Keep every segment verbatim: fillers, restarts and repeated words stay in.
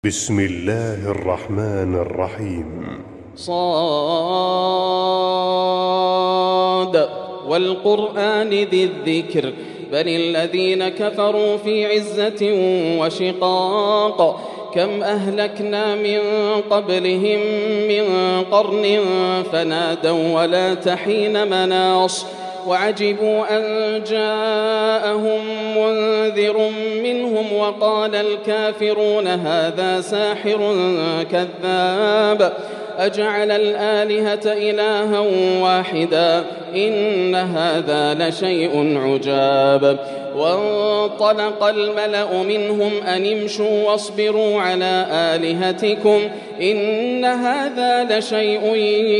بسم الله الرحمن الرحيم. صاد والقرآن ذي الذكر بل الذين كفروا في عزة وشقاق كم أهلكنا من قبلهم من قرن فنادوا ولا تحين مناص وعجبوا أن جاءهم منذر منهم وقال الكافرون هذا ساحر كذاب أجعل الآلهة إلها واحدا إن هذا لشيء عجاب وانطلق الملأ منهم أن امشوا واصبروا على آلهتكم إن هذا لشيء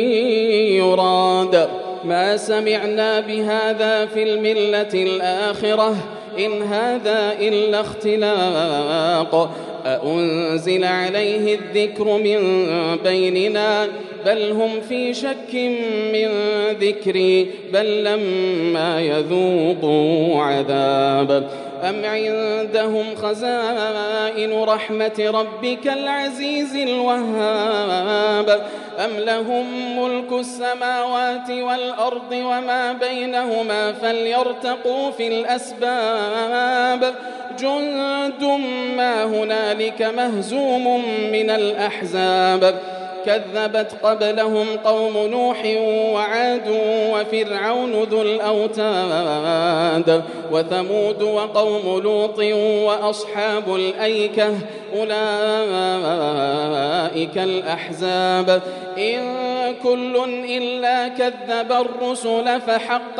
يراد ما سمعنا بهذا في الملة الآخرة إن هذا إلا اختلاق أأنزل عليه الذكر من بيننا بل هم في شك من ذكري بل لما يذوقوا عذاب أم عندهم خزائن رحمة ربك العزيز الوهاب أم لهم ملك السماوات والأرض وما بينهما فليرتقوا في الأسباب جند ما هنالك مهزوم من الأحزاب كذبت قبلهم قوم نوح وعاد وفرعون ذو الأوتاد وثمود وقوم لوط وأصحاب الأيكة أولئك الأحزاب إن كل إلا كذب الرسل فحق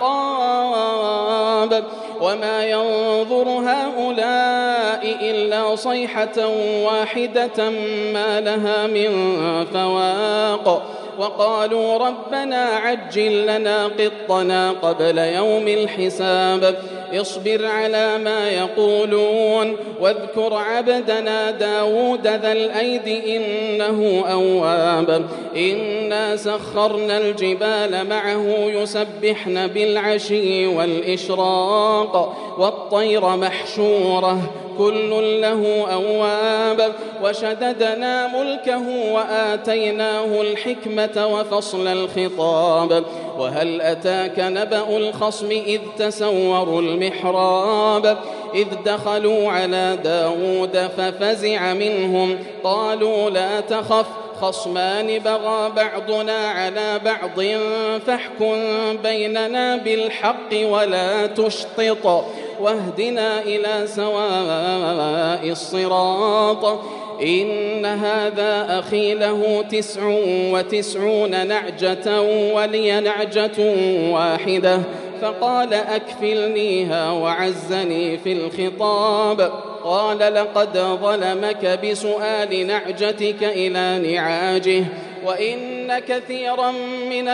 عقاب وما ينظر هؤلاء إلا صيحة واحدة ما لها من فواق وقالوا ربنا عجل لنا قطنا قبل يوم الحساب اصبر على ما يقولون واذكر عبدنا داود ذا الأيد إنه أواب إنا سخرنا الجبال معه يسبحن بالعشي والإشراق والطير محشورة كل له أواب وشددنا ملكه وآتيناه الحكمة وفصل الخطاب وهل أتاك نبأ الخصم إذ تسوروا المحراب إذ دخلوا على داود ففزع منهم قالوا لا تخف خصمان بغى بعضنا على بعض فاحكم بيننا بالحق ولا تشطط واهدنا إلى سواء الصراط إن هذا أخي له تسع وتسعون نعجة ولي نعجة واحدة فقال أكفلنيها وعزني في الخطاب قال لقد ظلمك بسؤال نعجتك إلى نعاجه وإن كثيرا من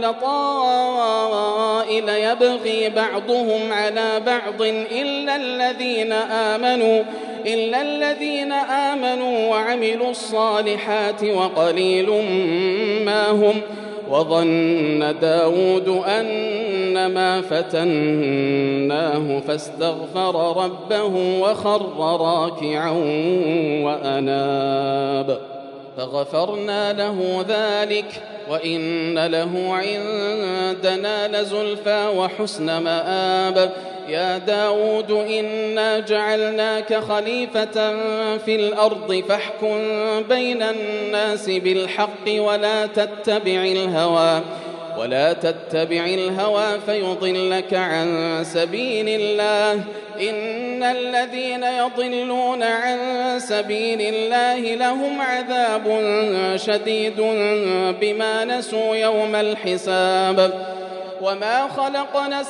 الخلطاء ليبغي بعضهم على بعض إلا الذين آمنوا إلا الذين آمنوا وعملوا الصالحات وقليل ما هم وظن داود أنما فتناه فاستغفر ربه وخر راكعا وأناب فغفرنا له ذلك وإن له عندنا لزلفى وحسن مآب يا داود إنا جعلناك خليفة في الأرض فاحكم بين الناس بالحق ولا تتبع الهوى ولا تتبع الهوى فيضلك عن سبيل الله إن الذين يضلون عن سبيل الله لهم عذاب شديد بما نسوا يوم الحساب وما خلقنا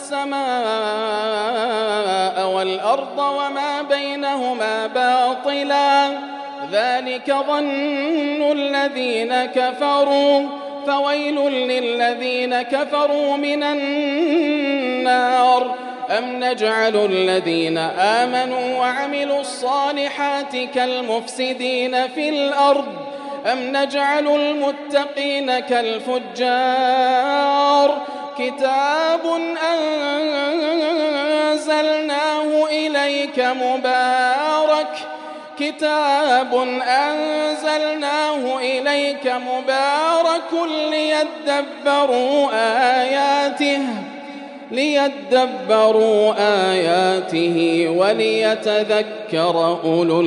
السماء والأرض وما بينهما باطلا ذلك ظن الذين كفروا فويل للذين كفروا من النار أم نجعل الذين آمنوا وعملوا الصالحات كالمفسدين في الأرض أم نجعل المتقين كالفجار كتاب أنزلناه إليك مبارك كتاب أنزلناه إليك مبارك ليدبروا آياته ليدبروا آياته وليتذكر أولو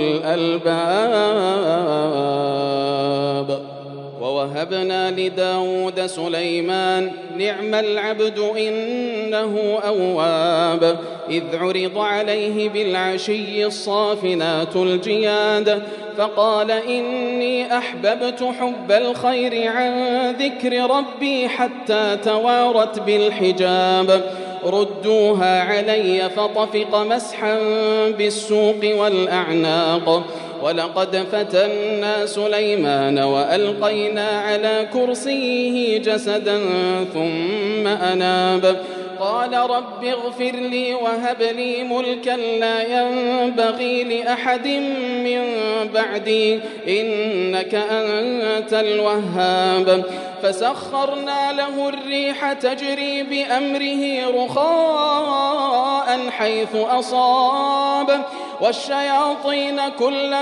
الألباب. ووهبنا لداود سليمان نعم العبد إنه أواب إذ عرض عليه بالعشي الصافنات الجياد فقال إني أحببت حب الخير عن ذكر ربي حتى توارت بالحجاب ردوها علي فطفق مسحا بالسوق والأعناق ولقد فتنا سليمان وألقينا على كرسيه جسدا ثم أناب قال رب اغفر لي وهب لي ملكا لا ينبغي لأحد من بعدي إنك أنت الوهاب فسخرنا له الريح تجري بأمره رخاء حيث أصاب والشياطين كل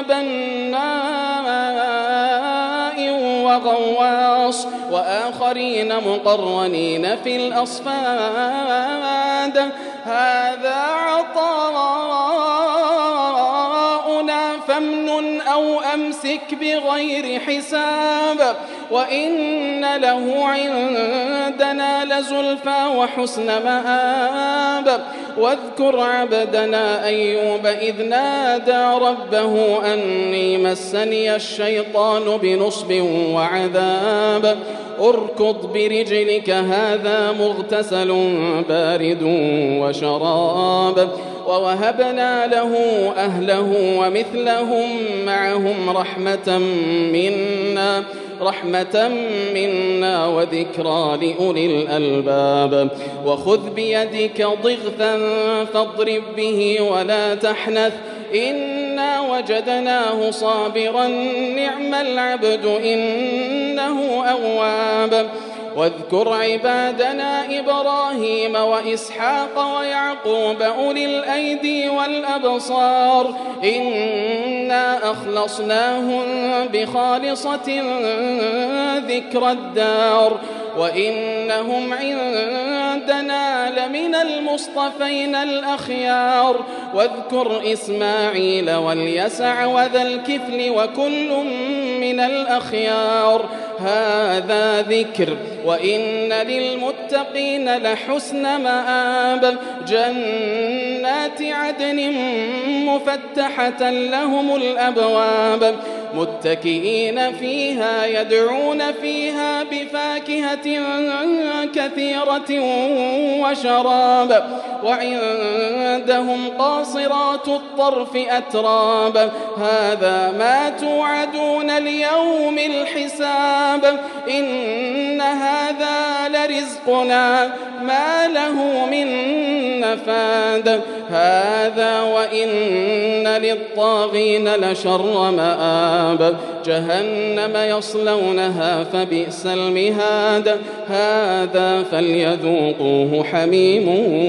بناء وغواص وآخرين مقرنين في الأصفاد هذا عطاؤنا فامنن أو أمسك بغير حساب وإن له عندنا لزلفى وحسن مآب واذكر عبدنا أيوب إذ نادى ربه أني مسني الشيطان بنصب وعذاب اركض برجلك هذا مغتسل بارد وشراب ووهبنا له أهله ومثلهم معهم رحمة منا رحمة منا وذكرى لأولي الألباب وخذ بيدك ضغثا فاضرب به ولا تحنث إنا وجدناه صابرا نعم العبد إنه أواب واذكر عبادنا إبراهيم وإسحاق ويعقوب أولي الأيدي والأبصار إنا أخلصناهم بخالصة ذكر الدار وإنهم عندنا لمن المصطفين الأخيار واذكر إسماعيل واليسع وذا الكفل وكل من الأخيار هذا ذكر وإن للمتقين لحسن مآب جنات عدن مفتحة لهم الأبواب متكئين فيها يدعون فيها بفاكهة كثيرة وشراب وعندهم قاصرات الطرف أتراب هذا ما توعدون ليوم الحساب إن هذا لرزقنا ما له من نفاد هذا وإن للطاغين لشر مآب جهنم يصلونها فبئس المهاد هذا فليذوقوه حميم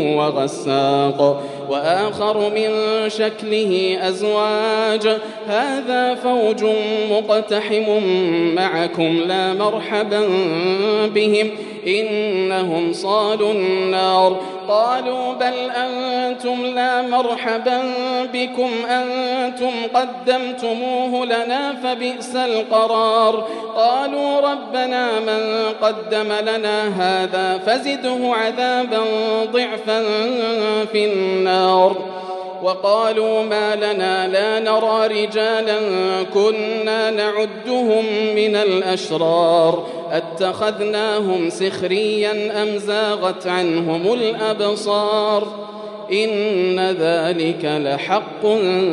وغساق وآخر من شكله أزواج هذا فوج مقتحم معكم لا مرحبا بهم إنهم صالوا النار قالوا بل أنتم لا مرحبا بكم أنتم قدمتموه لنا فبئس القرار قالوا ربنا من قدم لنا هذا فزده عذابا ضعفا في النار وقالوا ما لنا لا نرى رجالا كنا نعدهم من الأشرار اتخذناهم سخريا أم زاغت عنهم الأبصار إن ذلك لحق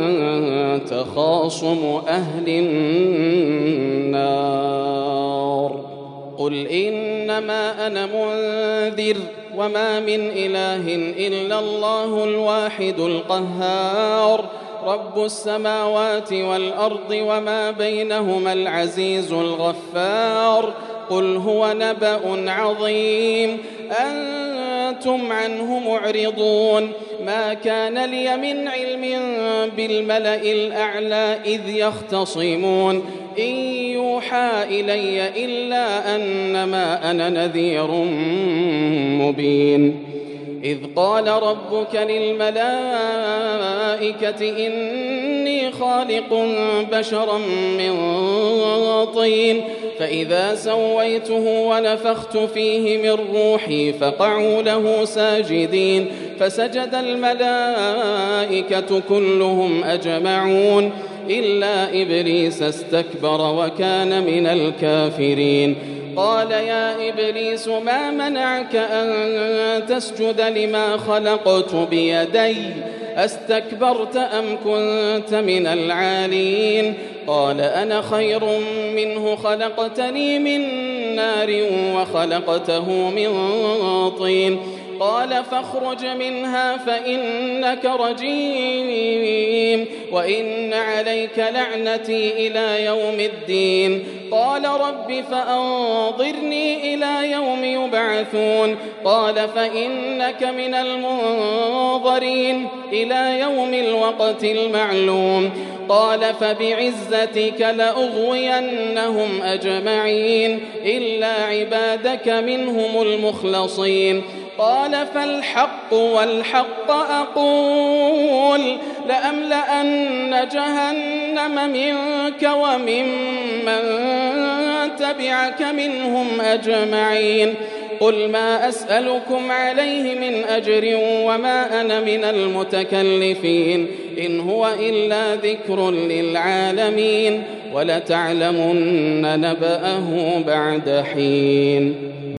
تخاصم أهل النار قل إنما أنا منذر وما من إله إلا الله الواحد القهار رب السماوات والأرض وما بينهما العزيز الغفار قل هو نبأ عظيم أنتم عنه معرضون ما كان لي من علم بالملأ الأعلى إذ يختصمون إن يوحى إلي إلا أنما أنا نذير مبين إذ قال ربك للملائكة إني خالق بشرا من طين فإذا سويته ونفخت فيه من روحي فقعوا له ساجدين فسجد الملائكة كلهم أجمعون إلا إبليس استكبر وكان من الكافرين قال يا إبليس ما منعك أن تسجد لما خلقت بيدي أستكبرت أم كنت من العالين قال أنا خير منه خلقتني من نار وخلقته من طين قال فاخرج منها فإنك رجيم وإن عليك لعنتي إلى يوم الدين قال رب فأنظرني إلى يوم يبعثون قال فإنك من المنظرين إلى يوم الوقت المعلوم قال فبعزتك لأغوينهم أجمعين إلا عبادك منهم المخلصين قال فالحق والحق أقول لأملأن جهنم منك وممن تبعك منهم أجمعين قل ما أسألكم عليه من أجر وما أنا من المتكلفين إن هو إلا ذكر للعالمين ولتعلمن نبأه بعد حين.